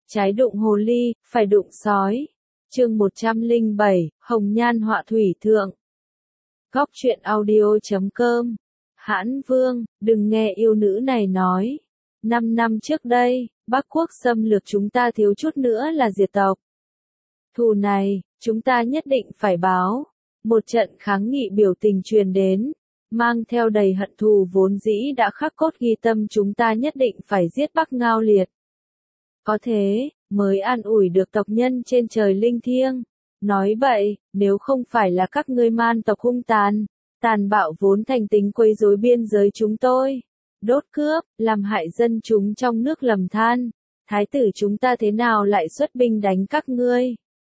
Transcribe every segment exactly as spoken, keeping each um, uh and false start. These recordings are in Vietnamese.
Trái đụng hồ ly, phải đụng sói. Chương một trăm lẻ bảy, Hồng Nhan họa thủy thượng. Góc truyện audio chấm com. Hãn Vương, đừng nghe yêu nữ này nói. Năm năm trước đây, Bắc Quốc xâm lược chúng ta thiếu chút nữa là diệt tộc. Thù này, chúng ta nhất định phải báo. Một trận kháng nghị biểu tình truyền đến, mang theo đầy hận thù vốn dĩ đã khắc cốt ghi tâm, chúng ta nhất định phải giết Bắc Ngao Liệt. Có thế, mới an ủi được tộc nhân trên trời linh thiêng. Nói vậy, nếu không phải là các ngươi man tộc hung tàn, tàn bạo vốn thành tính quấy rối biên giới chúng tôi, đốt cướp, làm hại dân chúng trong nước lầm than, thái tử chúng ta thế nào lại xuất binh đánh các ngươi?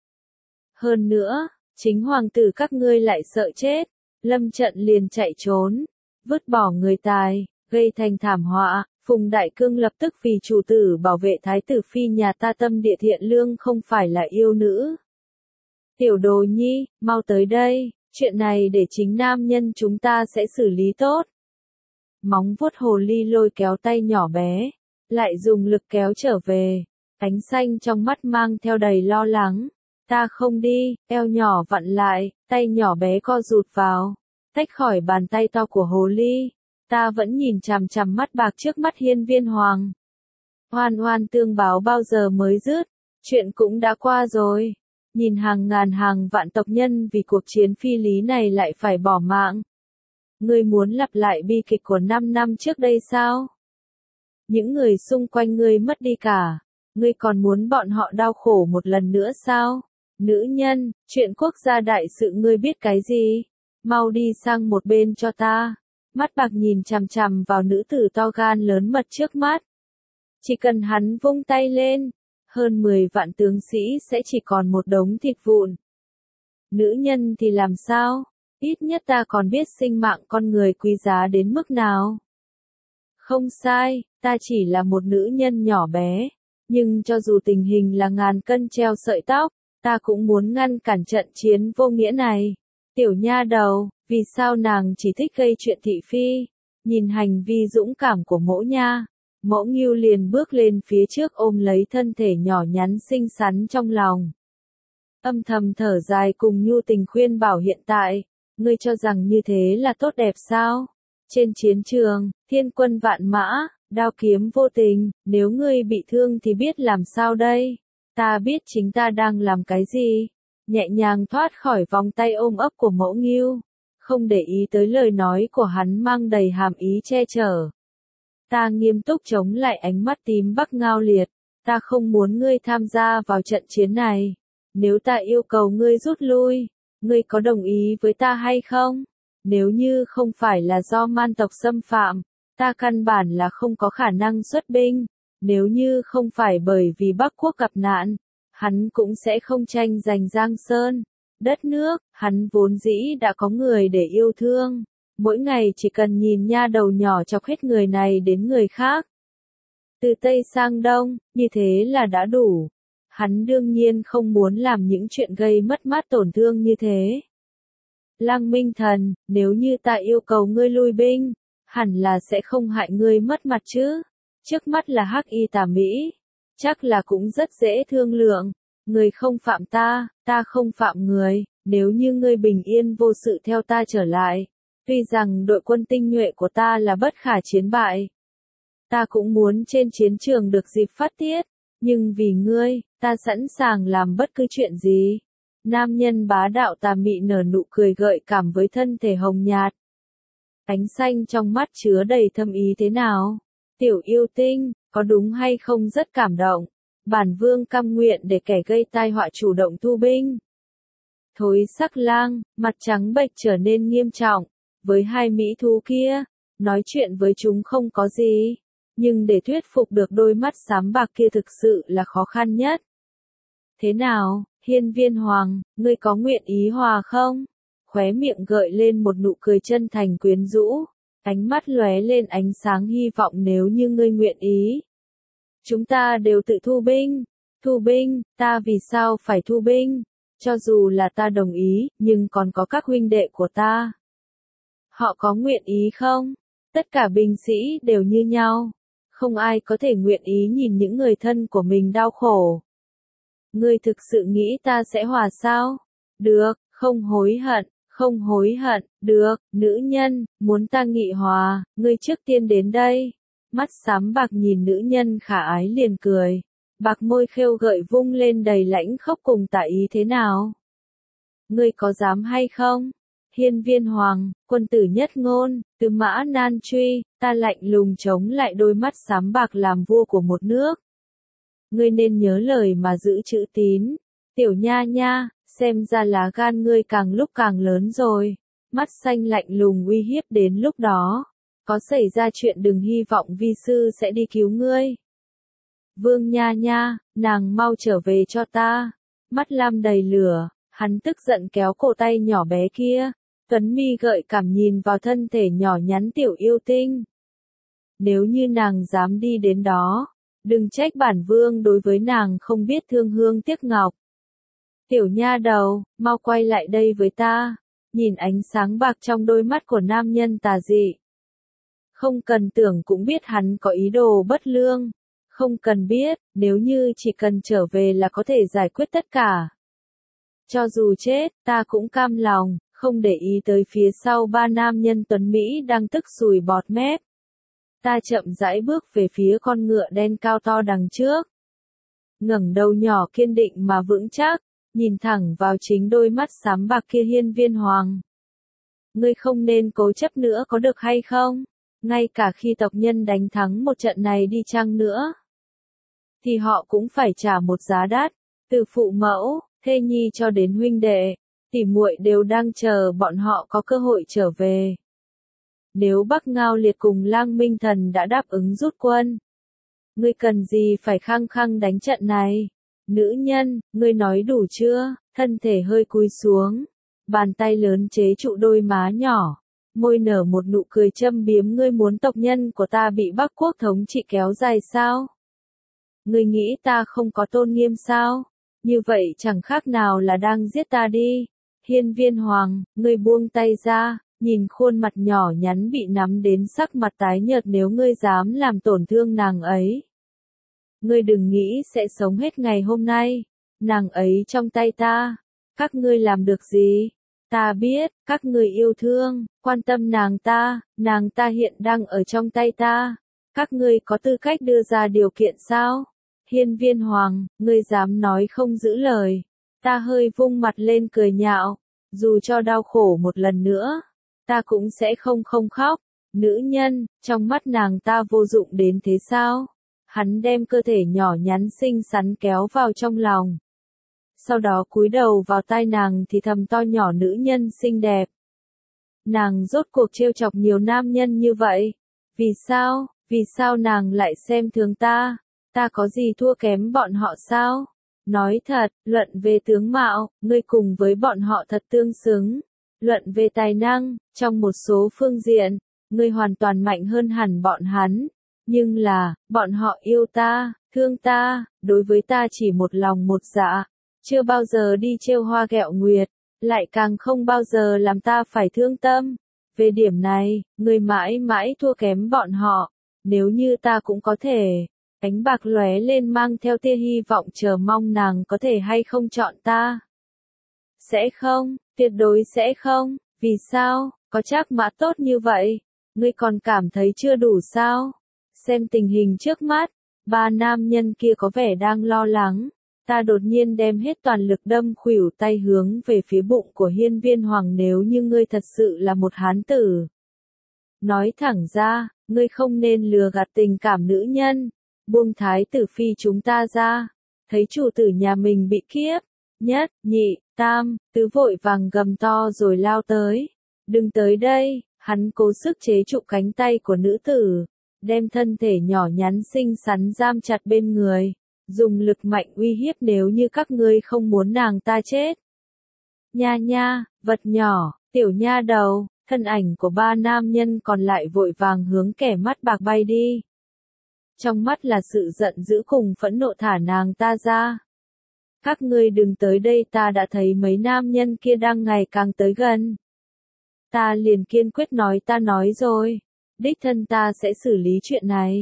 Hơn nữa, chính hoàng tử các ngươi lại sợ chết, lâm trận liền chạy trốn, vứt bỏ người tài, gây thành thảm họa. Phùng Đại Cương lập tức vì chủ tử bảo vệ thái tử phi nhà ta tâm địa thiện lương không phải là yêu nữ. Tiểu Đồ Nhi, mau tới đây, chuyện này để chính nam nhân chúng ta sẽ xử lý tốt. Móng vuốt hồ ly lôi kéo tay nhỏ bé, lại dùng lực kéo trở về, ánh xanh trong mắt mang theo đầy lo lắng. Ta không đi, eo nhỏ vặn lại, tay nhỏ bé co rụt vào, tách khỏi bàn tay to của hồ ly. Ta vẫn nhìn chằm chằm mắt bạc trước mắt hiên viên hoàng. Hoan hoan tương báo bao giờ mới dứt, chuyện cũng đã qua rồi. Nhìn hàng ngàn hàng vạn tộc nhân vì cuộc chiến phi lý này lại phải bỏ mạng. Ngươi muốn lặp lại bi kịch của năm năm trước đây sao? Những người xung quanh ngươi mất đi cả, ngươi còn muốn bọn họ đau khổ một lần nữa sao? Nữ nhân, chuyện quốc gia đại sự ngươi biết cái gì? Mau đi sang một bên cho ta. Mắt bạc nhìn chằm chằm vào nữ tử to gan lớn mật trước mắt. Chỉ cần hắn vung tay lên, hơn mười vạn tướng sĩ sẽ chỉ còn một đống thịt vụn. Nữ nhân thì làm sao? Ít nhất ta còn biết sinh mạng con người quý giá đến mức nào. Không sai, ta chỉ là một nữ nhân nhỏ bé. Nhưng cho dù tình hình là ngàn cân treo sợi tóc, ta cũng muốn ngăn cản trận chiến vô nghĩa này. Tiểu nha đầu, vì sao nàng chỉ thích gây chuyện thị phi? Nhìn hành vi dũng cảm của mỗ nha, mỗ Ngưu liền bước lên phía trước ôm lấy thân thể nhỏ nhắn xinh xắn trong lòng. Âm thầm thở dài cùng nhu tình khuyên bảo hiện tại, ngươi cho rằng như thế là tốt đẹp sao? Trên chiến trường, thiên quân vạn mã, đao kiếm vô tình, nếu ngươi bị thương thì biết làm sao đây? Ta biết chính ta đang làm cái gì? Nhẹ nhàng thoát khỏi vòng tay ôm ấp của mẫu Ngưu, không để ý tới lời nói của hắn mang đầy hàm ý che chở. Ta nghiêm túc chống lại ánh mắt tím Bắc Ngao Liệt, ta không muốn ngươi tham gia vào trận chiến này. Nếu ta yêu cầu ngươi rút lui, ngươi có đồng ý với ta hay không? Nếu như không phải là do man tộc xâm phạm, ta căn bản là không có khả năng xuất binh. Nếu như không phải bởi vì Bắc Quốc gặp nạn, hắn cũng sẽ không tranh giành Giang Sơn, đất nước, hắn vốn dĩ đã có người để yêu thương, mỗi ngày chỉ cần nhìn nha đầu nhỏ chọc hết người này đến người khác. Từ Tây sang Đông, như thế là đã đủ. Hắn đương nhiên không muốn làm những chuyện gây mất mát tổn thương như thế. Lăng Minh Thần, nếu như ta yêu cầu ngươi lui binh, hẳn là sẽ không hại ngươi mất mặt chứ. Trước mắt là Hắc Y Tà Mỹ, chắc là cũng rất dễ thương lượng. Người không phạm ta, ta không phạm người, nếu như ngươi bình yên vô sự theo ta trở lại, tuy rằng đội quân tinh nhuệ của ta là bất khả chiến bại, ta cũng muốn trên chiến trường được dịp phát tiết, nhưng vì ngươi, ta sẵn sàng làm bất cứ chuyện gì. Nam nhân bá đạo tà mị nở nụ cười gợi cảm với thân thể hồng nhạt. Ánh xanh trong mắt chứa đầy thâm ý thế nào? Tiểu yêu tinh, có đúng hay không rất cảm động. Bản vương cam nguyện để kẻ gây tai họa chủ động thu binh. Thối sắc lang, mặt trắng bệch trở nên nghiêm trọng, với hai mỹ thú kia, nói chuyện với chúng không có gì, nhưng để thuyết phục được đôi mắt xám bạc kia thực sự là khó khăn nhất. Thế nào, hiên viên hoàng, ngươi có nguyện ý hòa không? Khóe miệng gợi lên một nụ cười chân thành quyến rũ, ánh mắt lóe lên ánh sáng hy vọng nếu như ngươi nguyện ý. Chúng ta đều tự thu binh. Thu binh, ta vì sao phải thu binh? Cho dù là ta đồng ý, nhưng còn có các huynh đệ của ta. Họ có nguyện ý không? Tất cả binh sĩ đều như nhau. Không ai có thể nguyện ý nhìn những người thân của mình đau khổ. Ngươi thực sự nghĩ ta sẽ hòa sao? Được, không hối hận, không hối hận, được, nữ nhân, muốn ta nghị hòa, ngươi trước tiên đến đây. Mắt xám bạc nhìn nữ nhân khả ái liền cười. Bạc môi khêu gợi vung lên đầy lãnh khốc cùng tả ý thế nào? Ngươi có dám hay không? Hiên Viên Hoàng, quân tử nhất ngôn, Tư Mã Nan Truy, ta lạnh lùng chống lại đôi mắt xám bạc làm vua của một nước. Ngươi nên nhớ lời mà giữ chữ tín. Tiểu nha nha, xem ra lá gan ngươi càng lúc càng lớn rồi. Mắt xanh lạnh lùng uy hiếp đến lúc đó. Có xảy ra chuyện đừng hy vọng vi sư sẽ đi cứu ngươi. Vương nha nha, nàng mau trở về cho ta. Mắt lam đầy lửa, hắn tức giận kéo cổ tay nhỏ bé kia. Tuấn mi gợi cảm nhìn vào thân thể nhỏ nhắn tiểu yêu tinh. Nếu như nàng dám đi đến đó, đừng trách bản vương đối với nàng không biết thương hương tiếc ngọc. Tiểu nha đầu, mau quay lại đây với ta. Nhìn ánh sáng bạc trong đôi mắt của nam nhân tà dị. Không cần tưởng cũng biết hắn có ý đồ bất lương. Không cần biết, nếu như chỉ cần trở về là có thể giải quyết tất cả. Cho dù chết, ta cũng cam lòng, không để ý tới phía sau ba nam nhân tuấn Mỹ đang tức sùi bọt mép. Ta chậm rãi bước về phía con ngựa đen cao to đằng trước. Ngẩng đầu nhỏ kiên định mà vững chắc, nhìn thẳng vào chính đôi mắt xám bạc kia Hiên Viên Hoàng. Ngươi không nên cố chấp nữa có được hay không? Ngay cả khi tộc nhân đánh thắng một trận này đi chăng nữa, thì họ cũng phải trả một giá đắt, từ phụ mẫu, thê nhi cho đến huynh đệ, tỉ muội đều đang chờ bọn họ có cơ hội trở về. Nếu Bắc Ngao Liệt cùng Lang Minh Thần đã đáp ứng rút quân, ngươi cần gì phải khăng khăng đánh trận này? Nữ nhân, ngươi nói đủ chưa? Thân thể hơi cúi xuống, bàn tay lớn chế trụ đôi má nhỏ, môi nở một nụ cười châm biếm. Ngươi muốn tộc nhân của ta bị Bắc quốc thống trị kéo dài sao? Ngươi nghĩ ta không có tôn nghiêm sao? Như vậy chẳng khác nào là đang giết ta đi. Hiên Viên Hoàng, ngươi buông tay ra, nhìn khuôn mặt nhỏ nhắn bị nắm đến sắc mặt tái nhợt. Nếu ngươi dám làm tổn thương nàng ấy, ngươi đừng nghĩ sẽ sống hết ngày hôm nay. Nàng ấy trong tay ta, các ngươi làm được gì? Ta biết, các ngươi yêu thương, quan tâm nàng ta, nàng ta hiện đang ở trong tay ta. Các ngươi có tư cách đưa ra điều kiện sao? Hiên Viên Hoàng, ngươi dám nói không giữ lời. Ta hơi vung mặt lên cười nhạo, dù cho đau khổ một lần nữa, ta cũng sẽ không không khóc. Nữ nhân, trong mắt nàng ta vô dụng đến thế sao? Hắn đem cơ thể nhỏ nhắn xinh xắn kéo vào trong lòng. Sau đó cúi đầu vào tai nàng thì thầm to nhỏ, nữ nhân xinh đẹp. Nàng rốt cuộc trêu chọc nhiều nam nhân như vậy. Vì sao, vì sao nàng lại xem thường ta? Ta có gì thua kém bọn họ sao? Nói thật, luận về tướng mạo, ngươi cùng với bọn họ thật tương xứng. Luận về tài năng, trong một số phương diện, ngươi hoàn toàn mạnh hơn hẳn bọn hắn. Nhưng là, bọn họ yêu ta, thương ta, đối với ta chỉ một lòng một dạ. Chưa bao giờ đi trêu hoa ghẹo nguyệt, lại càng không bao giờ làm ta phải thương tâm. Về điểm này, ngươi mãi mãi thua kém bọn họ. Nếu như ta cũng có thể. Ánh bạc lóe lên mang theo tia hy vọng, chờ mong nàng có thể hay không chọn ta. Sẽ không, tuyệt đối sẽ không. Vì sao, có trác mã tốt như vậy, ngươi còn cảm thấy chưa đủ sao? Xem tình hình trước mắt, ba nam nhân kia có vẻ đang lo lắng. Ta đột nhiên đem hết toàn lực đâm khuỷu tay hướng về phía bụng của Hiên Viên Hoàng. Nếu như ngươi thật sự là một hán tử, nói thẳng ra, ngươi không nên lừa gạt tình cảm nữ nhân. Buông thái tử phi chúng ta ra. Thấy chủ tử nhà mình bị kiếp, nhất, nhị, tam, tứ vội vàng gầm to rồi lao tới. Đừng tới đây, hắn cố sức chế trụ cánh tay của nữ tử, đem thân thể nhỏ nhắn xinh xắn giam chặt bên người, dùng lực mạnh uy hiếp, nếu như các ngươi không muốn nàng ta chết. Nha nha, vật nhỏ, tiểu nha đầu. Thân ảnh của ba nam nhân còn lại vội vàng hướng kẻ mắt bạc bay đi. Trong mắt là sự giận dữ cùng phẫn nộ, thả nàng ta ra. Các ngươi đừng tới đây, ta đã thấy mấy nam nhân kia đang ngày càng tới gần. Ta liền kiên quyết nói, ta nói rồi, đích thân ta sẽ xử lý chuyện này.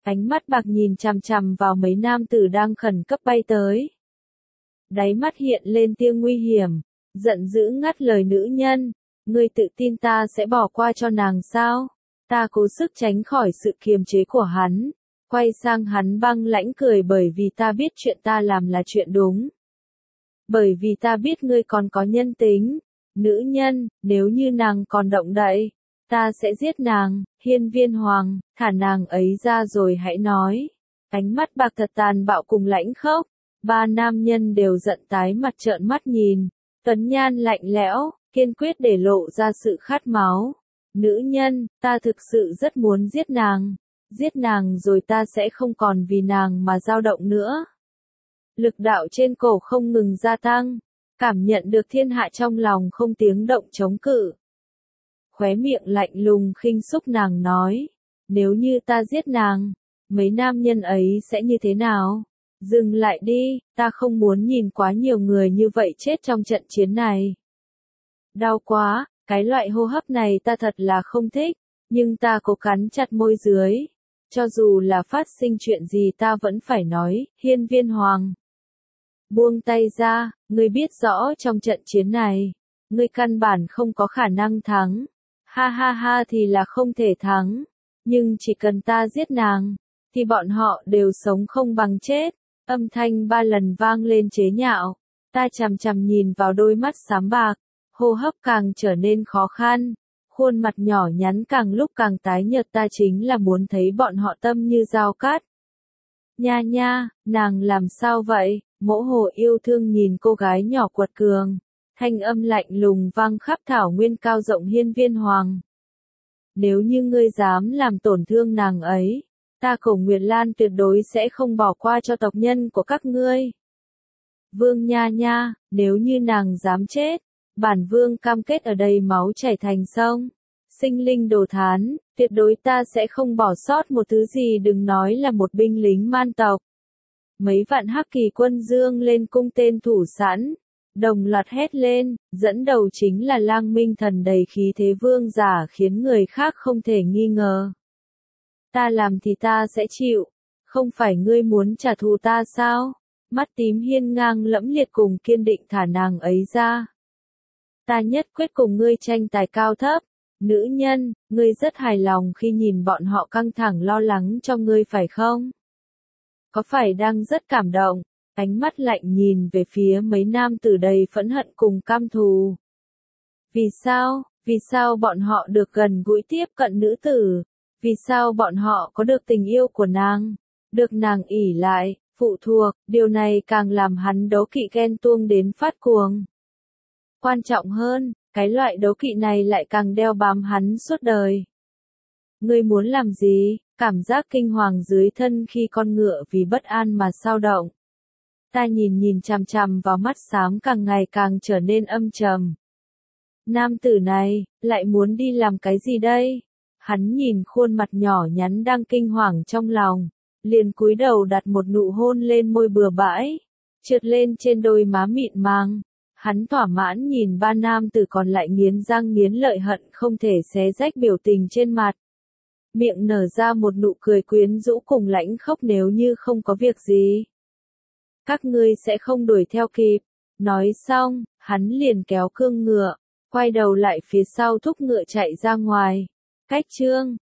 Ánh mắt bạc nhìn chằm chằm vào mấy nam tử đang khẩn cấp bay tới. Đáy mắt hiện lên tia nguy hiểm, giận dữ ngắt lời nữ nhân, ngươi tự tin ta sẽ bỏ qua cho nàng sao? Ta cố sức tránh khỏi sự kiềm chế của hắn, quay sang hắn băng lãnh cười bởi vì ta biết chuyện ta làm là chuyện đúng. Bởi vì ta biết ngươi còn có nhân tính, nữ nhân, nếu như nàng còn động đậy, ta sẽ giết nàng, Hiên Viên Hoàng, thả nàng ấy ra rồi hãy nói. Ánh mắt bạc thật tàn bạo cùng lãnh khốc, ba nam nhân đều giận tái mặt trợn mắt nhìn, tuấn nhan lạnh lẽo, kiên quyết để lộ ra sự khát máu. Nữ nhân, ta thực sự rất muốn giết nàng, giết nàng rồi ta sẽ không còn vì nàng mà dao động nữa. Lực đạo trên cổ không ngừng gia tăng, cảm nhận được thiên hạ trong lòng không tiếng động chống cự. Khóe miệng lạnh lùng khinh xúc nàng nói, nếu như ta giết nàng, mấy nam nhân ấy sẽ như thế nào? Dừng lại đi, ta không muốn nhìn quá nhiều người như vậy chết trong trận chiến này. Đau quá, cái loại hô hấp này ta thật là không thích, nhưng ta cố cắn chặt môi dưới. Cho dù là phát sinh chuyện gì ta vẫn phải nói, Hiên Viên Hoàng. Buông tay ra, ngươi biết rõ trong trận chiến này, ngươi căn bản không có khả năng thắng. Ha ha ha thì là không thể thắng, nhưng chỉ cần ta giết nàng, thì bọn họ đều sống không bằng chết. Âm thanh ba lần vang lên chế nhạo, ta chằm chằm nhìn vào đôi mắt xám bạc, hô hấp càng trở nên khó khăn, khuôn mặt nhỏ nhắn càng lúc càng tái nhợt, ta chính là muốn thấy bọn họ tâm như dao cắt. Nha nha, nàng làm sao vậy? Mỗ Hồ yêu thương nhìn cô gái nhỏ quật cường, thanh âm lạnh lùng vang khắp thảo nguyên cao rộng. Hiên Viên Hoàng, nếu như ngươi dám làm tổn thương nàng ấy, ta Cổ Nguyệt Lan tuyệt đối sẽ không bỏ qua cho tộc nhân của các ngươi. Vương Nha Nha, nếu như nàng dám chết, bản vương cam kết ở đây máu chảy thành sông, sinh linh đồ thán, tuyệt đối ta sẽ không bỏ sót một thứ gì, đừng nói là một binh lính man tộc. Mấy vạn hắc kỳ quân dương lên cung tên thủ sẵn, đồng loạt hét lên, dẫn đầu chính là Lang Minh Thần đầy khí thế vương giả khiến người khác không thể nghi ngờ. Ta làm thì ta sẽ chịu, không phải ngươi muốn trả thù ta sao? Mắt tím hiên ngang lẫm liệt cùng kiên định thả nàng ấy ra. Ta nhất quyết cùng ngươi tranh tài cao thấp. Nữ nhân, ngươi rất hài lòng khi nhìn bọn họ căng thẳng lo lắng cho ngươi phải không? Có phải đang rất cảm động? Ánh mắt lạnh nhìn về phía mấy nam tử đầy phẫn hận cùng cam thù. Vì sao? Vì sao bọn họ được gần gũi tiếp cận nữ tử? Vì sao bọn họ có được tình yêu của nàng? Được nàng ỷ lại, phụ thuộc, điều này càng làm hắn đố kỵ ghen tuông đến phát cuồng. Quan trọng hơn, cái loại đố kỵ này lại càng đeo bám hắn suốt đời. Ngươi muốn làm gì? Cảm giác kinh hoàng dưới thân khi con ngựa vì bất an mà xao động. Ta nhìn nhìn chằm chằm vào mắt xám càng ngày càng trở nên âm trầm. Nam tử này, lại muốn đi làm cái gì đây? Hắn nhìn khuôn mặt nhỏ nhắn đang kinh hoàng trong lòng, liền cúi đầu đặt một nụ hôn lên môi bừa bãi, trượt lên trên đôi má mịn màng. Hắn thỏa mãn nhìn ba nam tử còn lại nghiến răng nghiến lợi hận không thể xé rách biểu tình trên mặt. Miệng nở ra một nụ cười quyến rũ cùng lãnh khốc, nếu như không có việc gì, các ngươi sẽ không đuổi theo kịp. Nói xong, hắn liền kéo cương ngựa, quay đầu lại phía sau thúc ngựa chạy ra ngoài. Cách chương